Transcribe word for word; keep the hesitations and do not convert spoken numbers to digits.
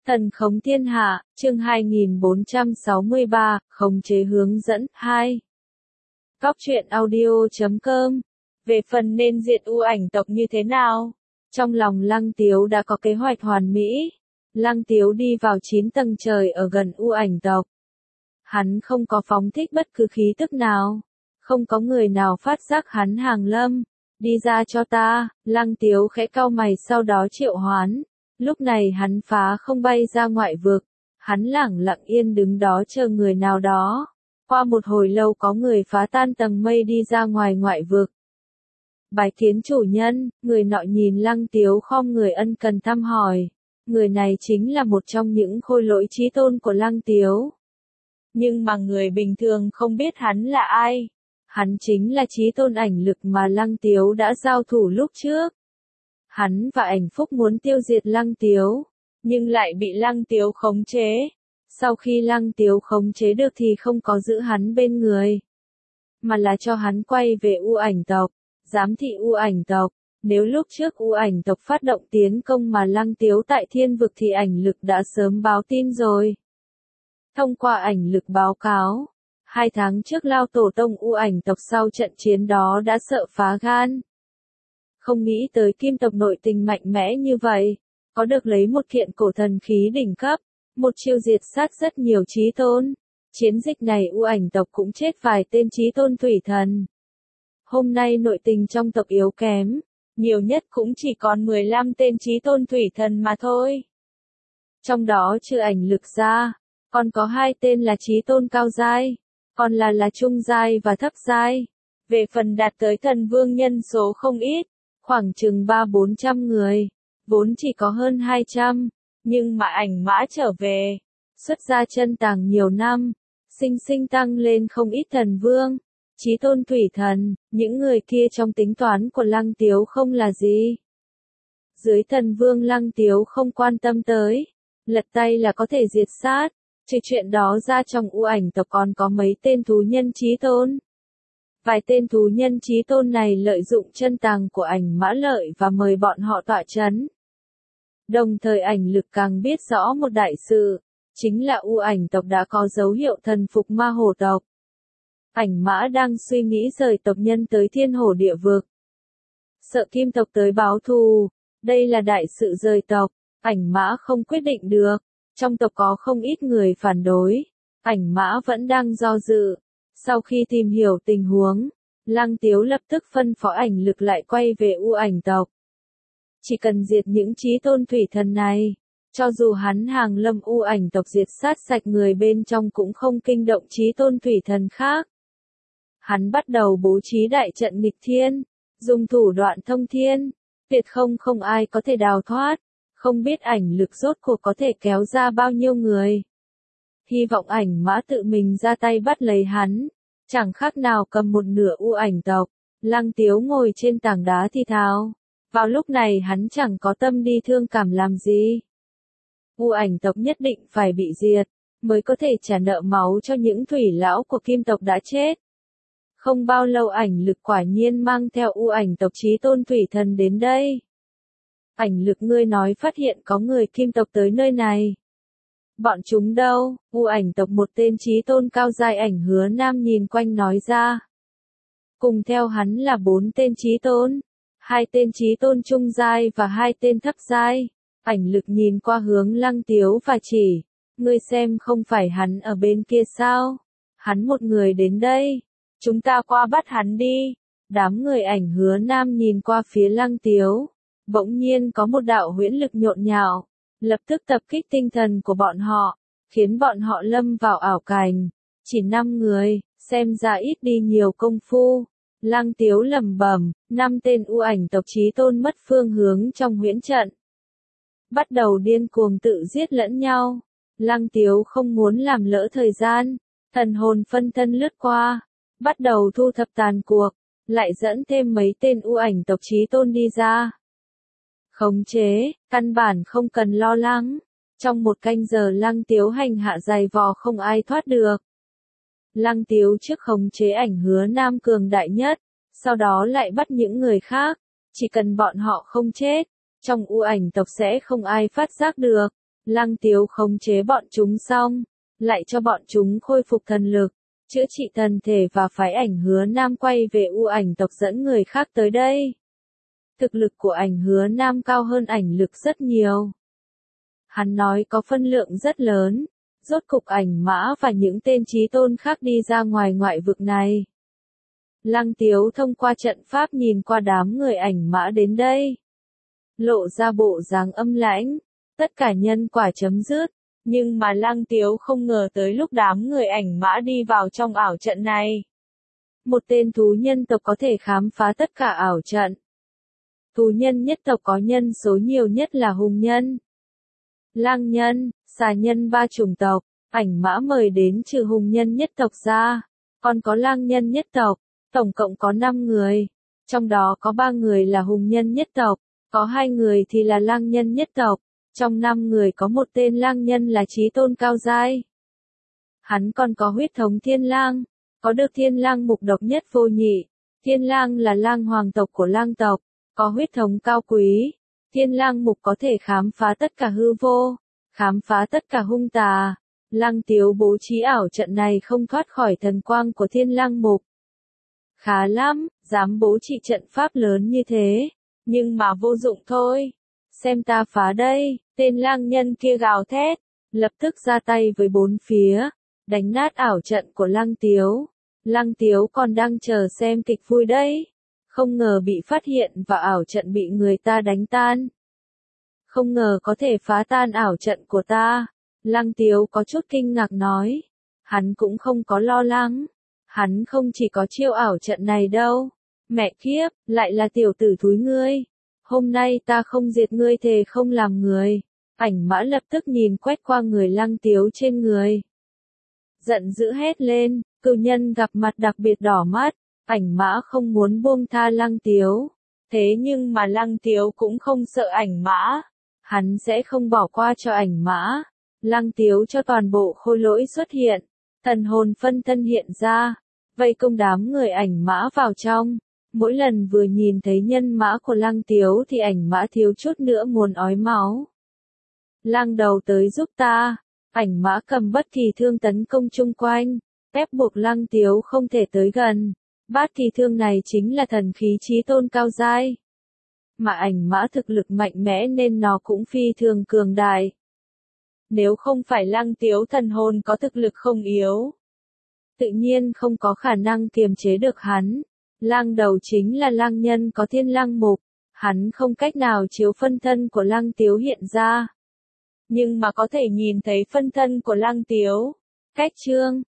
Thần khống thiên hạ, chương hai nghìn bốn trăm sáu mươi ba, khống chế hướng dẫn, hai. Cóc truyện audio chấm com. Về phần nên diệt u ảnh tộc như thế nào? Trong lòng Lăng Tiếu đã có kế hoạch hoàn mỹ. Lăng Tiếu đi vào chín tầng trời ở gần u ảnh tộc. Hắn không có phóng thích bất cứ khí tức nào. Không có người nào phát giác hắn hàng lâm. Đi ra cho ta, Lăng Tiếu khẽ cau mày sau đó triệu hoán. Lúc này hắn phá không bay ra ngoại vực, hắn lẳng lặng yên đứng đó chờ người nào đó. Qua một hồi lâu có người phá tan tầng mây đi ra ngoài ngoại vực. Bái kiến chủ nhân, người nọ nhìn Lăng Tiếu khom người ân cần thăm hỏi. Người này chính là một trong những khôi lỗi chí tôn của Lăng Tiếu. Nhưng mà người bình thường không biết hắn là ai. Hắn chính là chí tôn ảnh lực mà Lăng Tiếu đã giao thủ lúc trước. Hắn và ảnh phúc muốn tiêu diệt Lăng Tiếu, nhưng lại bị Lăng Tiếu khống chế. Sau khi Lăng Tiếu khống chế được thì không có giữ hắn bên người, mà là cho hắn quay về u ảnh tộc, giám thị u ảnh tộc. Nếu lúc trước u ảnh tộc phát động tiến công mà Lăng Tiếu tại thiên vực thì ảnh lực đã sớm báo tin rồi. Thông qua ảnh lực báo cáo, hai tháng trước Lao Tổ Tông u ảnh tộc sau trận chiến đó đã sợ phá gan. Không nghĩ tới kim tộc nội tình mạnh mẽ như vậy, có được lấy một kiện cổ thần khí đỉnh cấp, một chiêu diệt sát rất nhiều chí tôn. Chiến dịch này u ảnh tộc cũng chết vài tên chí tôn thủy thần. Hôm nay nội tình trong tộc yếu kém, nhiều nhất cũng chỉ còn mười lăm tên chí tôn thủy thần mà thôi. Trong đó trừ ảnh lực ra, còn có hai tên là chí tôn cao giai, còn là là trung giai và thấp giai. Về phần đạt tới thần vương nhân số không ít, khoảng chừng ba bốn trăm người, vốn chỉ có hơn hai trăm, nhưng mà ảnh mã trở về, xuất ra chân tàng nhiều năm, sinh sinh tăng lên không ít thần vương, chí tôn thủy thần, những người kia trong tính toán của Lăng Tiếu không là gì. Dưới thần vương Lăng Tiếu không quan tâm tới, lật tay là có thể diệt sát, trừ chuyện đó ra trong u ảnh tộc còn có mấy tên thú nhân chí tôn. Vài tên thú nhân chí tôn này lợi dụng chân tàng của ảnh mã lợi và mời bọn họ tọa chấn. Đồng thời ảnh lực càng biết rõ một đại sự, chính là u ảnh tộc đã có dấu hiệu thần phục ma hổ tộc. Ảnh mã đang suy nghĩ rời tộc nhân tới thiên hổ địa vực. Sợ kim tộc tới báo thù, đây là đại sự rời tộc, ảnh mã không quyết định được. Trong tộc có không ít người phản đối, ảnh mã vẫn đang do dự. Sau khi tìm hiểu tình huống, Lăng Tiếu lập tức phân phó ảnh lực lại quay về u ảnh tộc. Chỉ cần diệt những chí tôn thủy thần này, cho dù hắn hàng lâm u ảnh tộc diệt sát sạch người bên trong cũng không kinh động chí tôn thủy thần khác. Hắn bắt đầu bố trí đại trận nghịch thiên, dùng thủ đoạn thông thiên, tuyệt không không ai có thể đào thoát, không biết ảnh lực rốt cuộc có thể kéo ra bao nhiêu người. Hy vọng ảnh mã tự mình ra tay bắt lấy hắn, chẳng khác nào cầm một nửa u ảnh tộc. Lăng Tiếu ngồi trên tảng đá thì thào. Vào lúc này hắn chẳng có tâm đi thương cảm làm gì. U ảnh tộc nhất định phải bị diệt, mới có thể trả nợ máu cho những thủy lão của kim tộc đã chết. Không bao lâu ảnh lực quả nhiên mang theo u ảnh tộc chí tôn thủy thần đến đây. Ảnh lực ngươi nói phát hiện có người kim tộc tới nơi này. Bọn chúng đâu? U ảnh tộc một tên chí tôn cao giai ảnh hứa nam nhìn quanh nói ra. Cùng theo hắn là bốn tên chí tôn, hai tên chí tôn trung giai và hai tên thấp giai. Ảnh lực nhìn qua hướng Lăng Tiếu và chỉ, ngươi xem không phải hắn ở bên kia sao? Hắn một người đến đây, chúng ta qua bắt hắn đi. Đám người ảnh hứa nam nhìn qua phía Lăng Tiếu, bỗng nhiên có một đạo huyễn lực nhộn nhạo, lập tức tập kích tinh thần của bọn họ, khiến bọn họ lâm vào ảo cảnh. Chỉ năm người, xem ra ít đi nhiều công phu. Lăng Tiếu lẩm bẩm, năm tên u ảnh tộc chí tôn mất phương hướng trong huyễn trận, bắt đầu điên cuồng tự giết lẫn nhau. Lăng Tiếu không muốn làm lỡ thời gian, thần hồn phân thân lướt qua, bắt đầu thu thập tàn cuộc, lại dẫn thêm mấy tên u ảnh tộc chí tôn đi ra. Khống chế, căn bản không cần lo lắng. Trong một canh giờ Lăng Tiếu hành hạ dày vò không ai thoát được. Lăng Tiếu trước khống chế ảnh hứa nam cường đại nhất, sau đó lại bắt những người khác. Chỉ cần bọn họ không chết, trong u ảnh tộc sẽ không ai phát giác được. Lăng Tiếu khống chế bọn chúng xong, lại cho bọn chúng khôi phục thần lực, chữa trị thân thể và phái ảnh Hứa Nam quay về U Ảnh tộc dẫn người khác tới đây. Thực lực của ảnh Hứa Nam cao hơn ảnh lực rất nhiều. Hắn nói có phân lượng rất lớn, rốt cục ảnh mã và những tên chí tôn khác đi ra ngoài ngoại vực này. Lăng Tiếu thông qua trận pháp nhìn qua đám người ảnh mã đến đây. Lộ ra bộ dáng âm lãnh, tất cả nhân quả chấm dứt, nhưng mà Lăng Tiếu không ngờ tới lúc đám người ảnh mã đi vào trong ảo trận này. Một tên thú nhân tộc có thể khám phá tất cả ảo trận. Thú nhân nhất tộc có nhân số nhiều nhất là hùng nhân, lang nhân, xà nhân ba chủng tộc, ảnh mã mời đến trừ hùng nhân nhất tộc ra, còn có lang nhân nhất tộc, tổng cộng có năm người, trong đó có ba người là hùng nhân nhất tộc, có hai người thì là lang nhân nhất tộc, trong năm người có một tên lang nhân là chí tôn cao giai. Hắn còn có huyết thống thiên lang, có được thiên lang mục độc nhất vô nhị, thiên lang là lang hoàng tộc của lang tộc, có huyết thống cao quý. Thiên lang mục có thể khám phá tất cả hư vô, khám phá tất cả hung tà. Lăng Tiếu bố trí ảo trận này không thoát khỏi thần quang của thiên lang mục. Khá lắm, dám bố trí trận pháp lớn như thế, nhưng mà vô dụng thôi. Xem ta phá đây, tên lang nhân kia gào thét, lập tức ra tay với bốn phía, đánh nát ảo trận của Lăng Tiếu. Lăng Tiếu còn đang chờ xem kịch vui đấy. Không ngờ bị phát hiện và ảo trận bị người ta đánh tan. Không ngờ có thể phá tan ảo trận của ta. Lăng Tiếu có chút kinh ngạc nói. Hắn cũng không có lo lắng. Hắn không chỉ có chiêu ảo trận này đâu. Mẹ kiếp, lại là tiểu tử thúi ngươi. Hôm nay ta không diệt ngươi thề không làm người. Ảnh mã lập tức nhìn quét qua người Lăng Tiếu trên người. Giận dữ hét lên, cừu nhân gặp mặt đặc biệt đỏ mắt. Ảnh mã không muốn buông tha Lăng Tiếu. Thế nhưng mà Lăng Tiếu cũng không sợ ảnh mã. Hắn sẽ không bỏ qua cho ảnh mã. Lăng Tiếu cho toàn bộ khôi lỗi xuất hiện. Thần hồn phân thân hiện ra. Vây công đám người ảnh mã vào trong. Mỗi lần vừa nhìn thấy nhân mã của Lăng Tiếu thì ảnh mã thiếu chút nữa muốn ói máu. Lăng đầu tới giúp ta. Ảnh mã cầm bất kỳ thương tấn công chung quanh. Ép buộc Lăng Tiếu không thể tới gần. Bát kỳ thương này chính là thần khí chí tôn cao giai. Mà ảnh mã thực lực mạnh mẽ nên nó cũng phi thường cường đại. Nếu không phải Lăng Tiếu thần hồn có thực lực không yếu, tự nhiên không có khả năng kiềm chế được hắn. Lang đầu chính là lang nhân có thiên lang mục, hắn không cách nào chiếu phân thân của Lăng Tiếu hiện ra. Nhưng mà có thể nhìn thấy phân thân của Lăng Tiếu. Cách chương